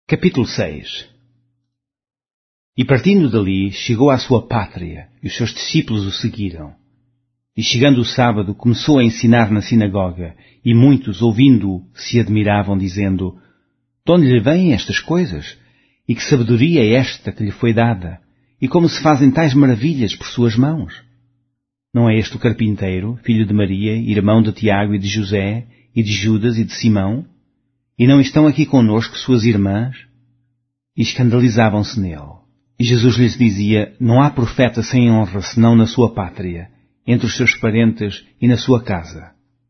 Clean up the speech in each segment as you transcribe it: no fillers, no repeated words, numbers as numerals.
Capítulo 6. E partindo dali, chegou à sua pátria, e os seus discípulos o seguiram. E chegando o sábado, começou a ensinar na sinagoga, e muitos, ouvindo-o, se admiravam, dizendo: De onde lhe vêm estas coisas? E que sabedoria é esta que lhe foi dada? E como se fazem tais maravilhas por suas mãos? Não é este o carpinteiro, filho de Maria, irmão de Tiago e de José, e de Judas e de Simão? E não estão aqui conosco suas irmãs? E escandalizavam-se nele. E Jesus lhes dizia: Não há profeta sem honra senão na sua pátria, entre os seus parentes e na sua casa.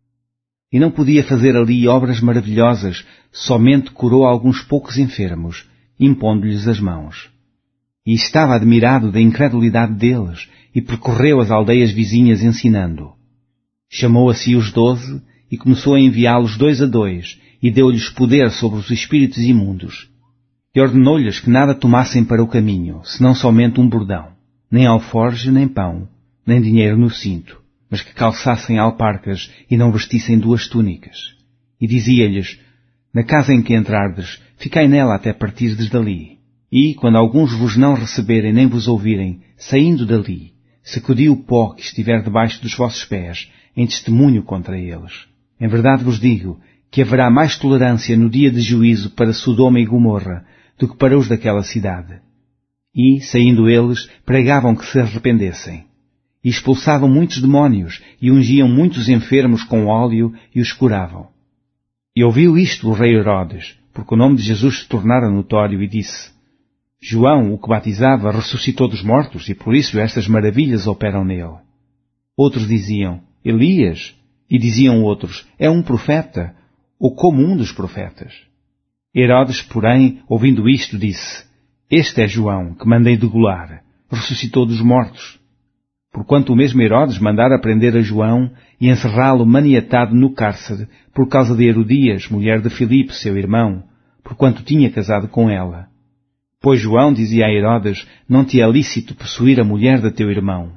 E não podia fazer ali obras maravilhosas, somente curou alguns poucos enfermos, impondo-lhes as mãos. E estava admirado da incredulidade deles, e percorreu as aldeias vizinhas ensinando. Chamou a si os 12, e começou a enviá-los 2 a 2, e deu-lhes poder sobre os espíritos imundos. E ordenou-lhes que nada tomassem para o caminho, senão somente um bordão, nem alforje, nem pão, nem dinheiro no cinto, mas que calçassem alparcas e não vestissem 2 túnicas. E dizia-lhes: Na casa em que entrardes, ficai nela até partirdes dali. E, quando alguns vos não receberem nem vos ouvirem, saindo dali, sacudi o pó que estiver debaixo dos vossos pés, em testemunho contra eles. Em verdade vos digo que haverá mais tolerância no dia de juízo para Sodoma e Gomorra do que para os daquela cidade. E, saindo eles, pregavam que se arrependessem. E expulsavam muitos demónios, e ungiam muitos enfermos com óleo, e os curavam. E ouviu isto o rei Herodes, porque o nome de Jesus se tornara notório, e disse: João, o que batizava, ressuscitou dos mortos, e por isso estas maravilhas operam nele. Outros diziam: Elias. E diziam outros: É um profeta, ou como um dos profetas. Herodes, porém, ouvindo isto, disse: Este é João, que mandei degolar, ressuscitou dos mortos. Porquanto o mesmo Herodes mandara prender a João e encerrá-lo maniatado no cárcere, por causa de Herodias, mulher de Filipe, seu irmão, porquanto tinha casado com ela. Pois João dizia a Herodes: Não te é lícito possuir a mulher de teu irmão.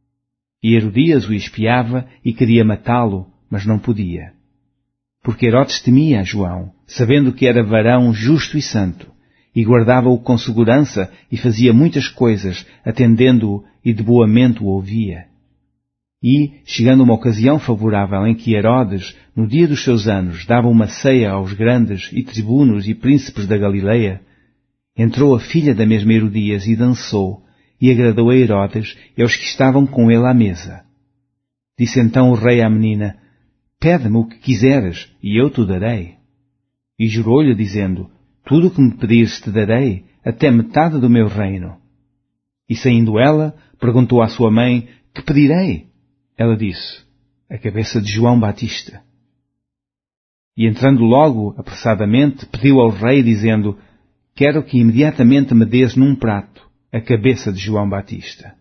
E Herodias o espiava e queria matá-lo, mas não podia. Porque Herodes temia a João, sabendo que era varão justo e santo, e guardava-o com segurança e fazia muitas coisas, atendendo-o e de boa mente o ouvia. E, chegando uma ocasião favorável em que Herodes, no dia dos seus anos, dava uma ceia aos grandes e tribunos e príncipes da Galileia, entrou a filha da mesma Herodias e dançou, e agradou a Herodes e aos que estavam com ele à mesa. Disse então o rei à menina: Pede-me o que quiseres, e eu te darei. E jurou-lhe, dizendo: Tudo o que me pedires te darei, até metade do meu reino. E saindo ela, perguntou à sua mãe: Que pedirei? Ela disse: A cabeça de João Batista. E entrando logo, apressadamente, pediu ao rei, dizendo: Quero que imediatamente me des num prato a cabeça de João Batista.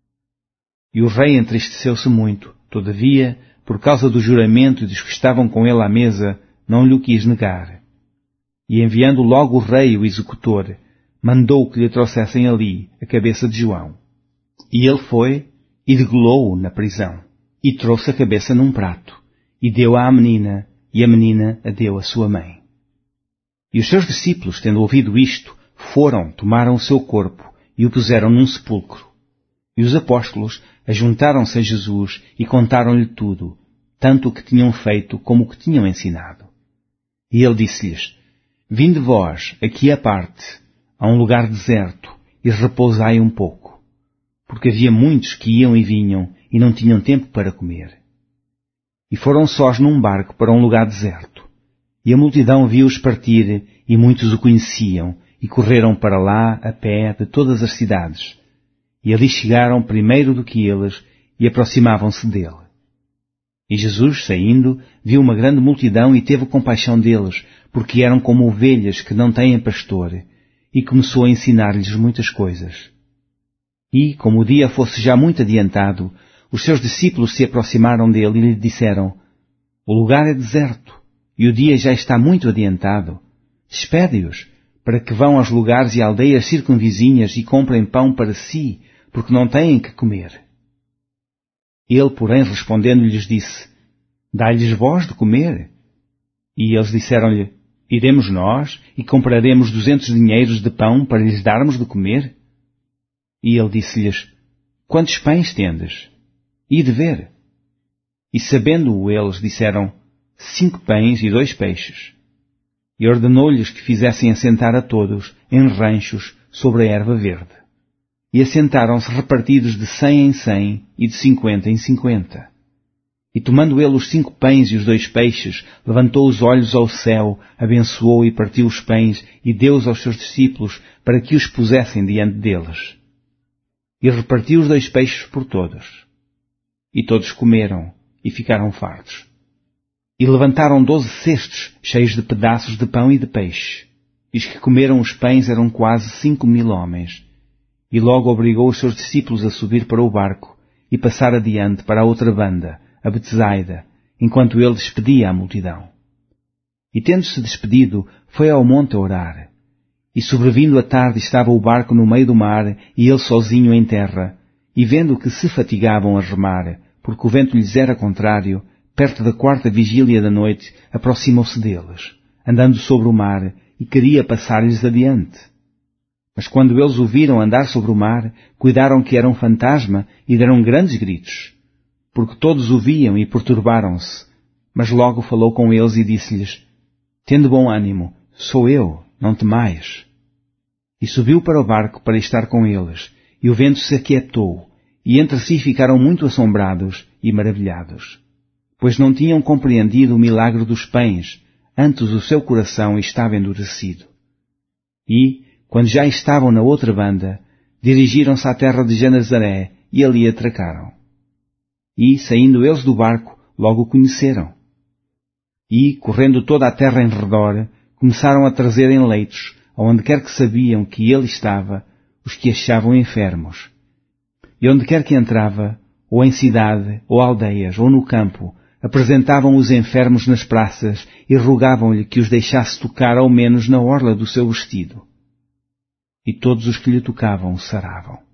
E o rei entristeceu-se muito, todavia, por causa do juramento e dos que estavam com ele à mesa, não lhe o quis negar. E enviando logo o rei o executor, mandou que lhe trouxessem ali a cabeça de João. E ele foi e degolou-o na prisão, e trouxe a cabeça num prato, e deu-a à menina, e a menina a deu à sua mãe. E os seus discípulos, tendo ouvido isto, foram, tomaram o seu corpo, e o puseram num sepulcro. E os apóstolos ajuntaram-se a Jesus e contaram-lhe tudo, tanto o que tinham feito como o que tinham ensinado. E ele disse-lhes: Vinde vós, aqui à parte, a um lugar deserto, e repousai um pouco. Porque havia muitos que iam e vinham, e não tinham tempo para comer. E foram sós num barco para um lugar deserto. E a multidão viu-os partir, e muitos o conheciam, e correram para lá a pé de todas as cidades. E ali chegaram primeiro do que eles, e aproximavam-se dele. E Jesus, saindo, viu uma grande multidão e teve compaixão deles, porque eram como ovelhas que não têm pastor, e começou a ensinar-lhes muitas coisas. E, como o dia fosse já muito adiantado, os seus discípulos se aproximaram dele e lhe disseram: O lugar é deserto, e o dia já está muito adiantado. Despede-os, para que vão aos lugares e aldeias circunvizinhas e comprem pão para si, porque não têm que comer. Ele, porém, respondendo, lhes disse: Dai-lhes vós de comer. E eles disseram-lhe: Iremos nós e compraremos 200 dinheiros de pão para lhes darmos de comer? E ele disse-lhes, quantos pães tendes? Ide ver. E sabendo-o eles, disseram, 5 pães e 2 peixes. E ordenou-lhes que fizessem assentar a todos em ranchos sobre a erva verde. E assentaram-se repartidos de 100 em 100 e de 50 em 50. E tomando ele os 5 pães e os 2 peixes, levantou os olhos ao céu, abençoou e partiu os pães e deu-os aos seus discípulos para que os pusessem diante deles. E repartiu os 2 peixes por todos. E todos comeram e ficaram fartos. E levantaram 12 cestos cheios de pedaços de pão e de peixe. E os que comeram os pães eram quase 5.000 homens. E logo obrigou os seus discípulos a subir para o barco e passar adiante para a outra banda, a Betsaida, enquanto ele despedia a multidão. E tendo-se despedido, foi ao monte a orar. E sobrevindo a tarde estava o barco no meio do mar e ele sozinho em terra. E vendo que se fatigavam a remar, porque o vento lhes era contrário, perto da 4ª vigília da noite, aproximou-se deles, andando sobre o mar, e queria passar-lhes adiante. Mas quando eles o viram andar sobre o mar, cuidaram que era um fantasma e deram grandes gritos, porque todos o viam e perturbaram-se. Mas logo falou com eles e disse-lhes, tende bom ânimo, sou eu, não temais. E subiu para o barco para estar com eles, e o vento se aquietou, e entre si ficaram muito assombrados e maravilhados, pois não tinham compreendido o milagre dos pães, antes o seu coração estava endurecido. E, quando já estavam na outra banda, dirigiram-se à terra de Genezaré e ali atracaram. E, saindo eles do barco, logo o conheceram. E, correndo toda a terra em redor, começaram a trazer em leitos, aonde quer que sabiam que ele estava, os que achavam enfermos. E onde quer que entrava, ou em cidade, ou aldeias, ou no campo, apresentavam os enfermos nas praças e rogavam-lhe que os deixasse tocar ao menos na orla do seu vestido. E todos os que lhe tocavam saravam.